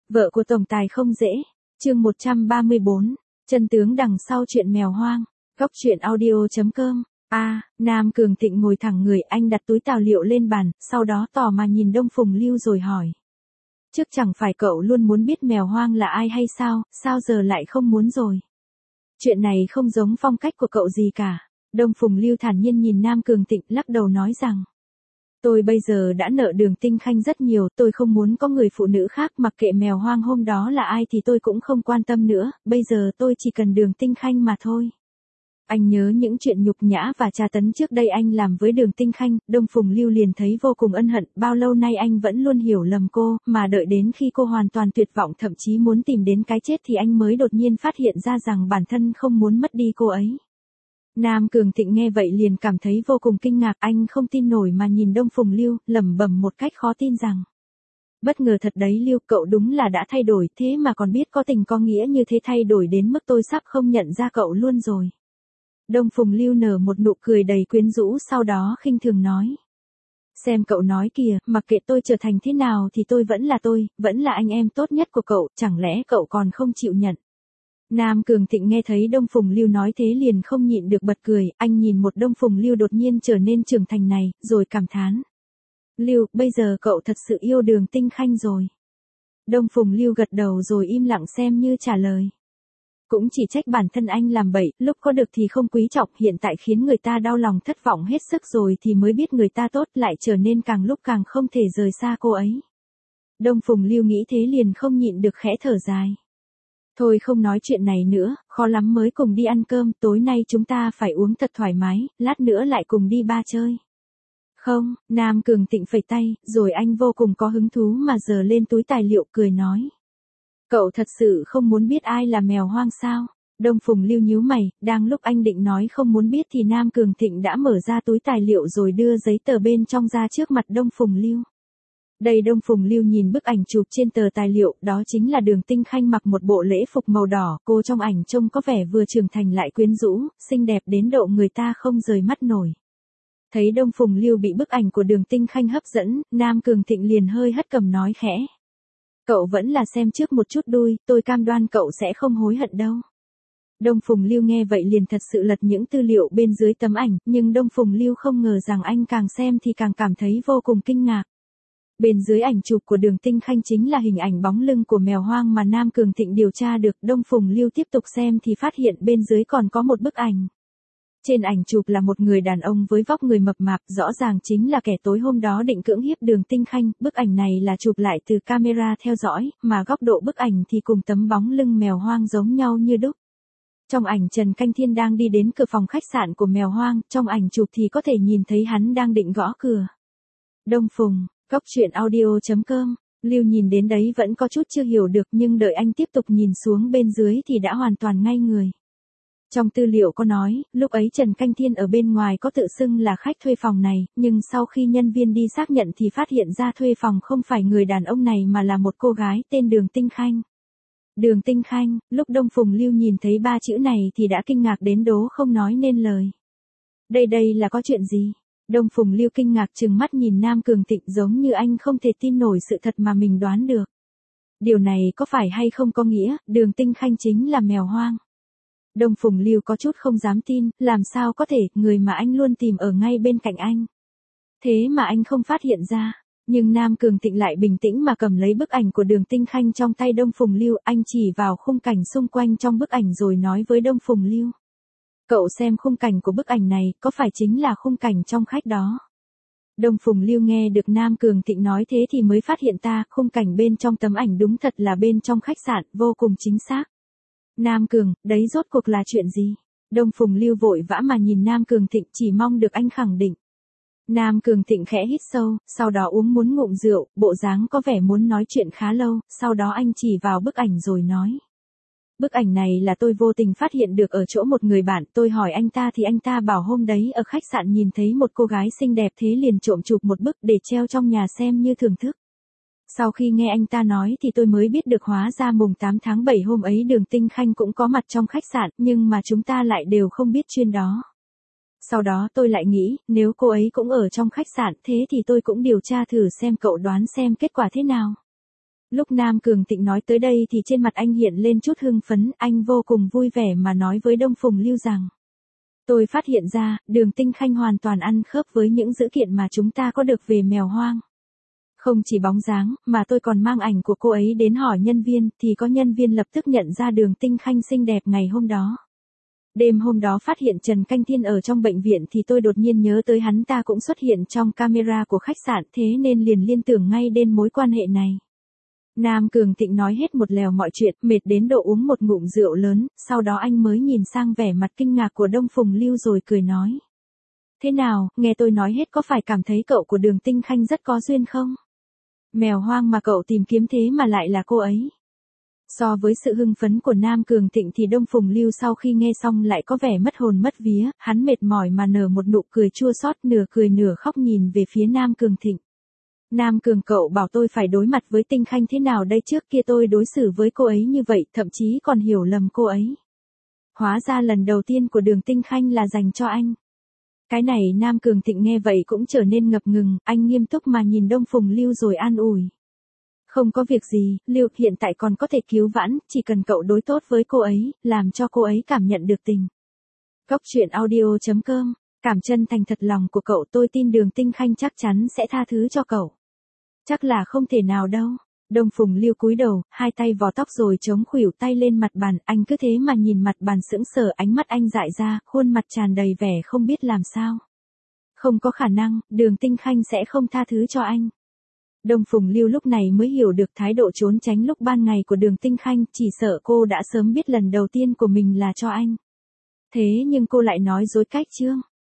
Vợ của tổng tài không dễ. Chương 134. Chân tướng đằng sau chuyện mèo hoang. Góc truyện audio.com. Nam Cường Thịnh ngồi thẳng người, anh đặt túi tài liệu lên bàn, sau đó tò mò nhìn Đông Phùng Lưu rồi hỏi. Trước chẳng phải cậu luôn muốn biết mèo hoang là ai hay sao giờ lại không muốn rồi? Chuyện này không giống phong cách của cậu gì cả. Đông Phùng Lưu thản nhiên nhìn Nam Cường Thịnh, lắc đầu nói rằng. Tôi bây giờ đã nợ Đường Tinh Khanh rất nhiều, tôi không muốn có người phụ nữ khác, mặc kệ mèo hoang hôm đó là ai thì tôi cũng không quan tâm nữa, bây giờ tôi chỉ cần Đường Tinh Khanh mà thôi. Anh nhớ những chuyện nhục nhã và tra tấn trước đây anh làm với Đường Tinh Khanh, Đông Phùng Lưu liền thấy vô cùng ân hận, bao lâu nay anh vẫn luôn hiểu lầm cô, mà đợi đến khi cô hoàn toàn tuyệt vọng thậm chí muốn tìm đến cái chết thì anh mới đột nhiên phát hiện ra rằng bản thân không muốn mất đi cô ấy. Nam Cường Thịnh nghe vậy liền cảm thấy vô cùng kinh ngạc, anh không tin nổi mà nhìn Đông Phùng Lưu, lẩm bẩm một cách khó tin rằng. Bất ngờ thật đấy Lưu, cậu đúng là đã thay đổi, thế mà còn biết có tình có nghĩa như thế, thay đổi đến mức tôi sắp không nhận ra cậu luôn rồi. Đông Phùng Lưu nở một nụ cười đầy quyến rũ, sau đó khinh thường nói. Xem cậu nói kìa, mặc kệ tôi trở thành thế nào thì tôi, vẫn là anh em tốt nhất của cậu, chẳng lẽ cậu còn không chịu nhận? Nam Cường Thịnh nghe thấy Đông Phùng Lưu nói thế liền không nhịn được bật cười, anh nhìn một Đông Phùng Lưu đột nhiên trở nên trưởng thành này, rồi cảm thán. Lưu, bây giờ cậu thật sự yêu Đường Tinh Khanh rồi. Đông Phùng Lưu gật đầu rồi im lặng xem như trả lời. Cũng chỉ trách bản thân anh làm bậy, lúc có được thì không quý trọng, hiện tại khiến người ta đau lòng thất vọng hết sức rồi thì mới biết người ta tốt, lại trở nên càng lúc càng không thể rời xa cô ấy. Đông Phùng Lưu nghĩ thế liền không nhịn được khẽ thở dài. Thôi không nói chuyện này nữa, khó lắm mới cùng đi ăn cơm, tối nay chúng ta phải uống thật thoải mái, lát nữa lại cùng đi bar chơi. Không, Nam Cường Thịnh phẩy tay, rồi anh vô cùng có hứng thú mà giở lên túi tài liệu cười nói. Cậu thật sự không muốn biết ai là mèo hoang sao? Đông Phùng Lưu nhíu mày, đang lúc anh định nói không muốn biết thì Nam Cường Thịnh đã mở ra túi tài liệu rồi đưa giấy tờ bên trong ra trước mặt Đông Phùng Lưu. Đây, Đông Phùng Lưu nhìn bức ảnh chụp trên tờ tài liệu, đó chính là Đường Tinh Khanh mặc một bộ lễ phục màu đỏ, cô trong ảnh trông có vẻ vừa trưởng thành lại quyến rũ, xinh đẹp đến độ người ta không rời mắt nổi. Thấy Đông Phùng Lưu bị bức ảnh của Đường Tinh Khanh hấp dẫn, Nam Cường Thịnh liền hơi hất cằm nói khẽ. Cậu vẫn là xem trước một chút đuôi, tôi cam đoan cậu sẽ không hối hận đâu. Đông Phùng Lưu nghe vậy liền thật sự lật những tư liệu bên dưới tấm ảnh, nhưng Đông Phùng Lưu không ngờ rằng anh càng xem thì càng cảm thấy vô cùng kinh ngạc. Bên dưới ảnh chụp của Đường Tinh Khanh chính là hình ảnh bóng lưng của mèo hoang mà Nam Cường Thịnh điều tra được. Đông Phùng Lưu tiếp tục xem thì phát hiện bên dưới còn có một bức ảnh. Trên ảnh chụp là một người đàn ông với vóc người mập mạp, rõ ràng chính là kẻ tối hôm đó định cưỡng hiếp Đường Tinh Khanh. Bức ảnh này là chụp lại từ camera theo dõi, mà góc độ bức ảnh thì cùng tấm bóng lưng mèo hoang giống nhau như đúc. Trong ảnh Trần Canh Thiên đang đi đến cửa phòng khách sạn của mèo hoang, trong ảnh chụp thì có thể nhìn thấy hắn đang định gõ cửa. Đông Phùng, góc truyện audio.com. Lưu nhìn đến đấy vẫn có chút chưa hiểu được, nhưng đợi anh tiếp tục nhìn xuống bên dưới thì đã hoàn toàn ngây người. Trong tư liệu có nói, lúc ấy Trần Canh Thiên ở bên ngoài có tự xưng là khách thuê phòng này, nhưng sau khi nhân viên đi xác nhận thì phát hiện ra thuê phòng không phải người đàn ông này mà là một cô gái tên Đường Tinh Khanh. Đường Tinh Khanh, lúc Đông Phùng Lưu nhìn thấy ba chữ này thì đã kinh ngạc đến đố không nói nên lời. Đây là có chuyện gì? Đông Phùng Lưu kinh ngạc trừng mắt nhìn Nam Cường Thịnh giống như anh không thể tin nổi sự thật mà mình đoán được. Điều này có phải hay không có nghĩa, Đường Tinh Khanh chính là mèo hoang? Đông Phùng Lưu có chút không dám tin, làm sao có thể, người mà anh luôn tìm ở ngay bên cạnh anh. Thế mà anh không phát hiện ra, nhưng Nam Cường Thịnh lại bình tĩnh mà cầm lấy bức ảnh của Đường Tinh Khanh trong tay Đông Phùng Lưu, anh chỉ vào khung cảnh xung quanh trong bức ảnh rồi nói với Đông Phùng Lưu. Cậu xem khung cảnh của bức ảnh này, có phải chính là khung cảnh trong khách đó? Đông Phùng Lưu nghe được Nam Cường Thịnh nói thế thì mới phát hiện khung cảnh bên trong tấm ảnh đúng thật là bên trong khách sạn, vô cùng chính xác. Nam Cường, đấy rốt cuộc là chuyện gì? Đông Phùng Lưu vội vã mà nhìn Nam Cường Thịnh, chỉ mong được anh khẳng định. Nam Cường Thịnh khẽ hít sâu, sau đó uống muốn ngụm rượu, bộ dáng có vẻ muốn nói chuyện khá lâu, sau đó anh chỉ vào bức ảnh rồi nói. Bức ảnh này là tôi vô tình phát hiện được ở chỗ một người bạn, tôi hỏi anh ta thì anh ta bảo hôm đấy ở khách sạn nhìn thấy một cô gái xinh đẹp thế liền trộm chụp một bức để treo trong nhà xem như thưởng thức. Sau khi nghe anh ta nói thì tôi mới biết được hóa ra mùng 8 tháng 7 hôm ấy Đường Tinh Khanh cũng có mặt trong khách sạn, nhưng mà chúng ta lại đều không biết chuyện đó. Sau đó tôi lại nghĩ, nếu cô ấy cũng ở trong khách sạn thế thì tôi cũng điều tra thử xem, cậu đoán xem kết quả thế nào. Lúc Nam Cường Thịnh nói tới đây thì trên mặt anh hiện lên chút hưng phấn, anh vô cùng vui vẻ mà nói với Đông Phùng Lưu rằng. Tôi phát hiện ra, Đường Tinh Khanh hoàn toàn ăn khớp với những dữ kiện mà chúng ta có được về mèo hoang. Không chỉ bóng dáng, mà tôi còn mang ảnh của cô ấy đến hỏi nhân viên, thì có nhân viên lập tức nhận ra Đường Tinh Khanh xinh đẹp ngày hôm đó. Đêm hôm đó phát hiện Trần Canh Thiên ở trong bệnh viện thì tôi đột nhiên nhớ tới hắn ta cũng xuất hiện trong camera của khách sạn, thế nên liền liên tưởng ngay đến mối quan hệ này. Nam Cường Thịnh nói hết một lèo mọi chuyện, mệt đến độ uống một ngụm rượu lớn, sau đó anh mới nhìn sang vẻ mặt kinh ngạc của Đông Phùng Lưu rồi cười nói. Thế nào, nghe tôi nói hết có phải cảm thấy cậu của Đường Tinh Khanh rất có duyên không? Mèo hoang mà cậu tìm kiếm thế mà lại là cô ấy. So với sự hưng phấn của Nam Cường Thịnh thì Đông Phùng Lưu sau khi nghe xong lại có vẻ mất hồn mất vía, hắn mệt mỏi mà nở một nụ cười chua xót, nửa cười nửa khóc nhìn về phía Nam Cường Thịnh. Nam Cường, cậu bảo tôi phải đối mặt với Tinh Khanh thế nào đây, trước kia tôi đối xử với cô ấy như vậy, thậm chí còn hiểu lầm cô ấy. Hóa ra lần đầu tiên của Đường Tinh Khanh là dành cho anh. Cái này Nam Cường Thịnh nghe vậy cũng trở nên ngập ngừng, anh nghiêm túc mà nhìn Đông Phùng Lưu rồi an ủi. Không có việc gì, Lưu, hiện tại còn có thể cứu vãn, chỉ cần cậu đối tốt với cô ấy, làm cho cô ấy cảm nhận được tình. Cốc truyện audio.com, cảm chân thành thật lòng của cậu, tôi tin Đường Tinh Khanh chắc chắn sẽ tha thứ cho cậu. Chắc là không thể nào đâu. Đông Phùng Lưu cúi đầu, hai tay vò tóc rồi chống khuỷu tay lên mặt bàn, anh cứ thế mà nhìn mặt bàn sững sờ, ánh mắt anh dại ra, khuôn mặt tràn đầy vẻ không biết làm sao. Không có khả năng, Đường Tinh Khanh sẽ không tha thứ cho anh. Đông Phùng Lưu lúc này mới hiểu được thái độ trốn tránh lúc ban ngày của Đường Tinh Khanh, chỉ sợ cô đã sớm biết lần đầu tiên của mình là cho anh. Thế nhưng cô lại nói dối cách chương.